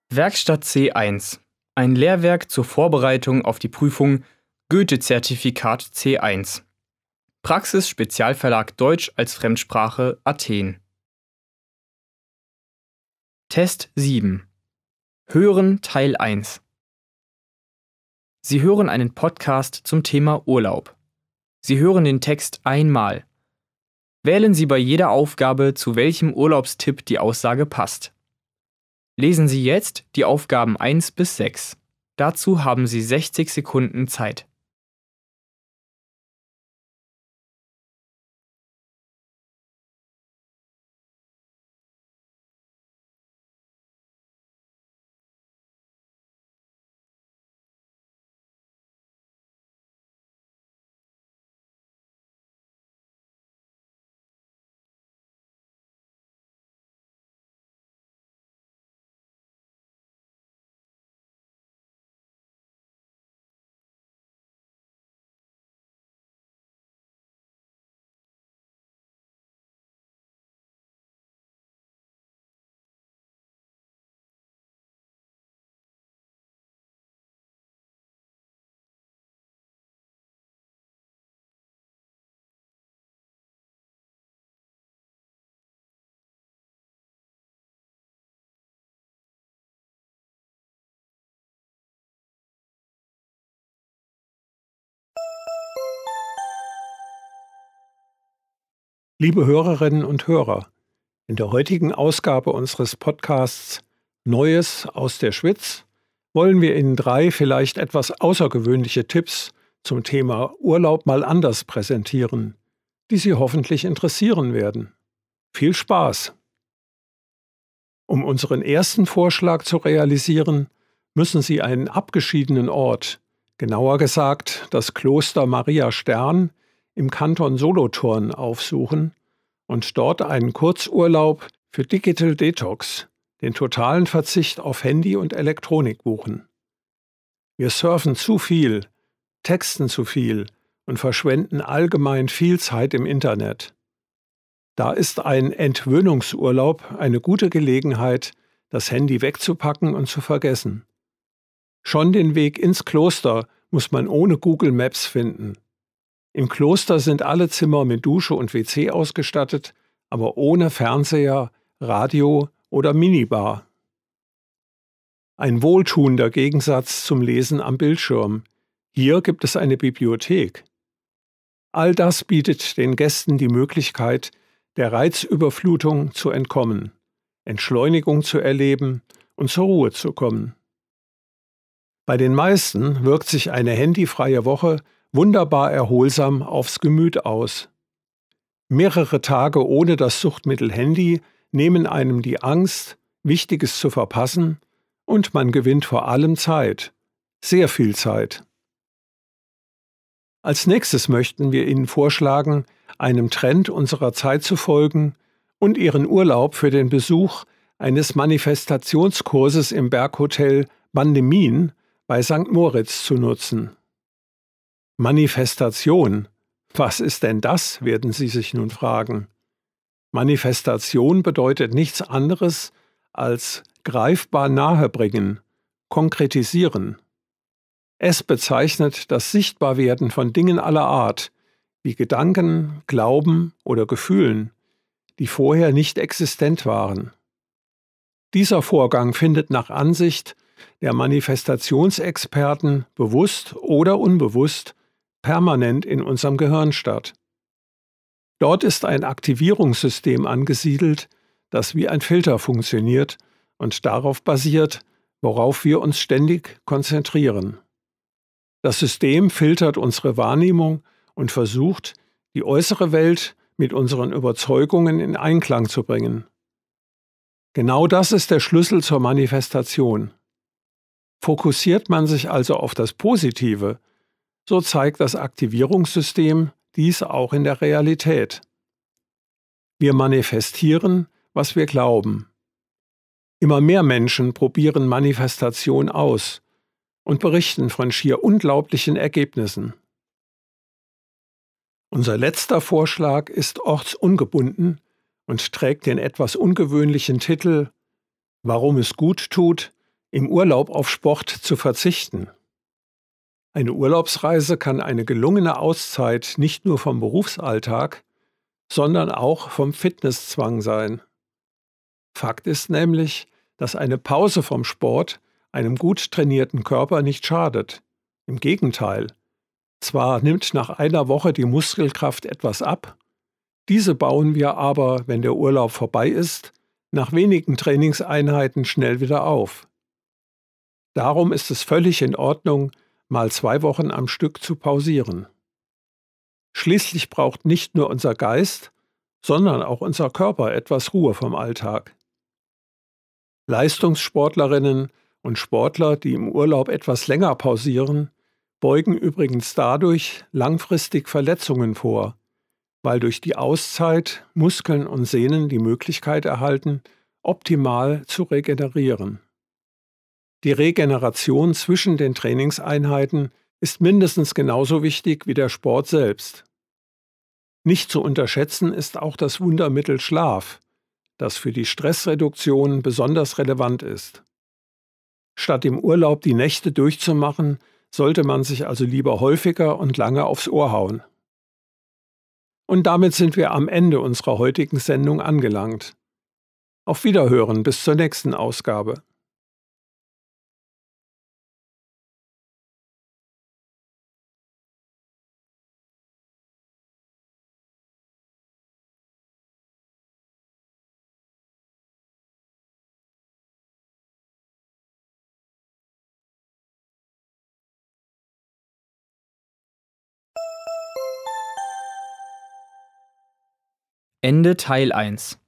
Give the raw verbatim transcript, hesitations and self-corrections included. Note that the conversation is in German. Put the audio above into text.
Werkstatt C eins. Ein Lehrwerk zur Vorbereitung auf die Prüfung Goethe-Zertifikat C eins. Praxis Spezialverlag Deutsch als Fremdsprache Athen. Test sieben. Hören Teil eins. Sie hören einen Podcast zum Thema Urlaub. Sie hören den Text einmal. Wählen Sie bei jeder Aufgabe, zu welchem Urlaubstipp die Aussage passt. Lesen Sie jetzt die Aufgaben eins bis sechs. Dazu haben Sie sechzig Sekunden Zeit. Liebe Hörerinnen und Hörer, in der heutigen Ausgabe unseres Podcasts Neues aus der Schweiz wollen wir Ihnen drei vielleicht etwas außergewöhnliche Tipps zum Thema Urlaub mal anders präsentieren, die Sie hoffentlich interessieren werden. Viel Spaß! Um unseren ersten Vorschlag zu realisieren, müssen Sie einen abgeschiedenen Ort, genauer gesagt das Kloster Maria Stern, im Kanton Solothurn aufsuchen und dort einen Kurzurlaub für Digital Detox, den totalen Verzicht auf Handy und Elektronik buchen. Wir surfen zu viel, texten zu viel und verschwenden allgemein viel Zeit im Internet. Da ist ein Entwöhnungsurlaub eine gute Gelegenheit, das Handy wegzupacken und zu vergessen. Schon den Weg ins Kloster muss man ohne Google Maps finden. Im Kloster sind alle Zimmer mit Dusche und W C ausgestattet, aber ohne Fernseher, Radio oder Minibar. Ein wohltuender Gegensatz zum Lesen am Bildschirm. Hier gibt es eine Bibliothek. All das bietet den Gästen die Möglichkeit, der Reizüberflutung zu entkommen, Entschleunigung zu erleben und zur Ruhe zu kommen. Bei den meisten wirkt sich eine handyfreie Woche wunderbar erholsam aufs Gemüt aus. Mehrere Tage ohne das Suchtmittel Handy nehmen einem die Angst, Wichtiges zu verpassen, und man gewinnt vor allem Zeit, sehr viel Zeit. Als nächstes möchten wir Ihnen vorschlagen, einem Trend unserer Zeit zu folgen und Ihren Urlaub für den Besuch eines Manifestationskurses im Berghotel Bandemien bei Sankt Moritz zu nutzen. Manifestation. Was ist denn das, werden Sie sich nun fragen. Manifestation bedeutet nichts anderes als greifbar nahebringen, konkretisieren. Es bezeichnet das Sichtbarwerden von Dingen aller Art, wie Gedanken, Glauben oder Gefühlen, die vorher nicht existent waren. Dieser Vorgang findet nach Ansicht der Manifestationsexperten bewusst oder unbewusst permanent in unserem Gehirn statt. Dort ist ein Aktivierungssystem angesiedelt, das wie ein Filter funktioniert und darauf basiert, worauf wir uns ständig konzentrieren. Das System filtert unsere Wahrnehmung und versucht, die äußere Welt mit unseren Überzeugungen in Einklang zu bringen. Genau das ist der Schlüssel zur Manifestation. Fokussiert man sich also auf das Positive, so zeigt das Aktivierungssystem dies auch in der Realität. Wir manifestieren, was wir glauben. Immer mehr Menschen probieren Manifestation aus und berichten von schier unglaublichen Ergebnissen. Unser letzter Vorschlag ist ortsungebunden und trägt den etwas ungewöhnlichen Titel »Warum es gut tut, im Urlaub auf Sport zu verzichten. Eine Urlaubsreise kann eine gelungene Auszeit nicht nur vom Berufsalltag, sondern auch vom Fitnesszwang sein. Fakt ist nämlich, dass eine Pause vom Sport einem gut trainierten Körper nicht schadet. Im Gegenteil. Zwar nimmt nach einer Woche die Muskelkraft etwas ab, diese bauen wir aber, wenn der Urlaub vorbei ist, nach wenigen Trainingseinheiten schnell wieder auf. Darum ist es völlig in Ordnung, mal zwei Wochen am Stück zu pausieren. Schließlich braucht nicht nur unser Geist, sondern auch unser Körper etwas Ruhe vom Alltag. Leistungssportlerinnen und Sportler, die im Urlaub etwas länger pausieren, beugen übrigens dadurch langfristig Verletzungen vor, weil durch die Auszeit Muskeln und Sehnen die Möglichkeit erhalten, optimal zu regenerieren. Die Regeneration zwischen den Trainingseinheiten ist mindestens genauso wichtig wie der Sport selbst. Nicht zu unterschätzen ist auch das Wundermittel Schlaf, das für die Stressreduktion besonders relevant ist. Statt im Urlaub die Nächte durchzumachen, sollte man sich also lieber häufiger und lange aufs Ohr hauen. Und damit sind wir am Ende unserer heutigen Sendung angelangt. Auf Wiederhören bis zur nächsten Ausgabe. Ende Teil eins.